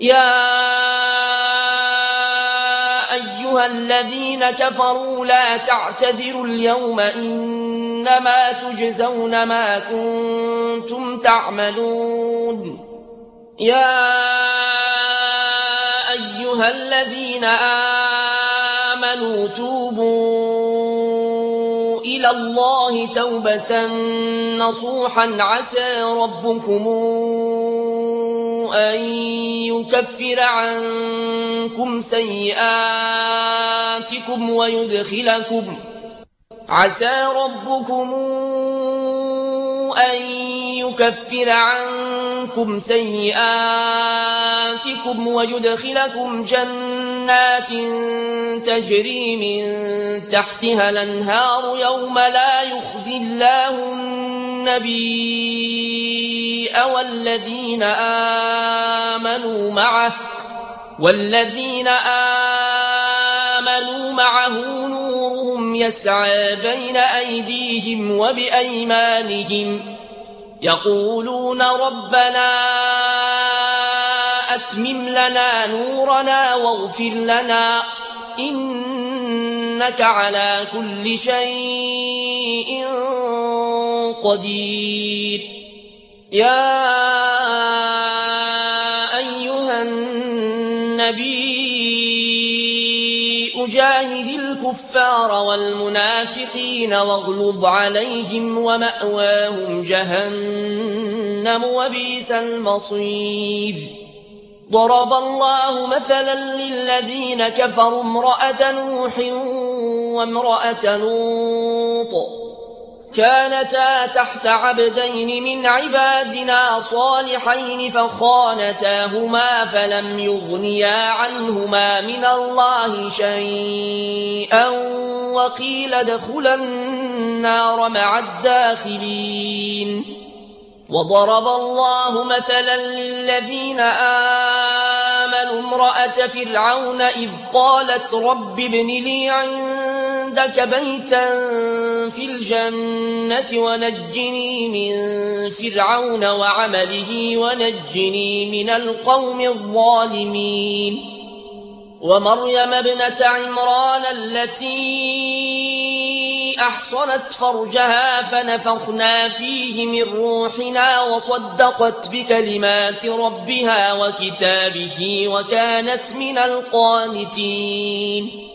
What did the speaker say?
يا أيها الذين كفروا لا تعتذروا اليوم إنما تجزون ما كنتم تعملون. يا أيها الذين آمنوا توبوا إلى الله توبة نصوحا عسى ربكم أن يكفر عنكم سيئاتكم ويدخلكم جنات تجري من تحتها الأنهار يوم لا يخزي الله النبي والذين آمنوا معه نورهم يسعى بين أيديهم وبأيمانهم يقولون ربنا أتمم لنا نورنا واغفر لنا إنك على كل شيء قدير. يا أيها النبي جاهد الكفار والمنافقين واغلظ عليهم ومأواهم جهنم وبئس المصير. ضرب الله مثلا للذين كفروا امرأة نوح وامرأة لوط كانتا تحت عبدين من عبادنا صالحين فخانتاهما فلم يغنيا عنهما من الله شيئا وقيل ادخلا النار مع الداخلين. وضرب الله مثلا للذين آمنوا امرأة فرعون إذ قالت رب ابن لي عندك بيتا في الجنة ونجني من فرعون وعمله ونجني من القوم الظالمين. ومريم ابنة عمران التي أحصنت فرجها فنفخنا فيه من روحنا وصدقت بكلمات ربها وكتابه وكانت من القانتين.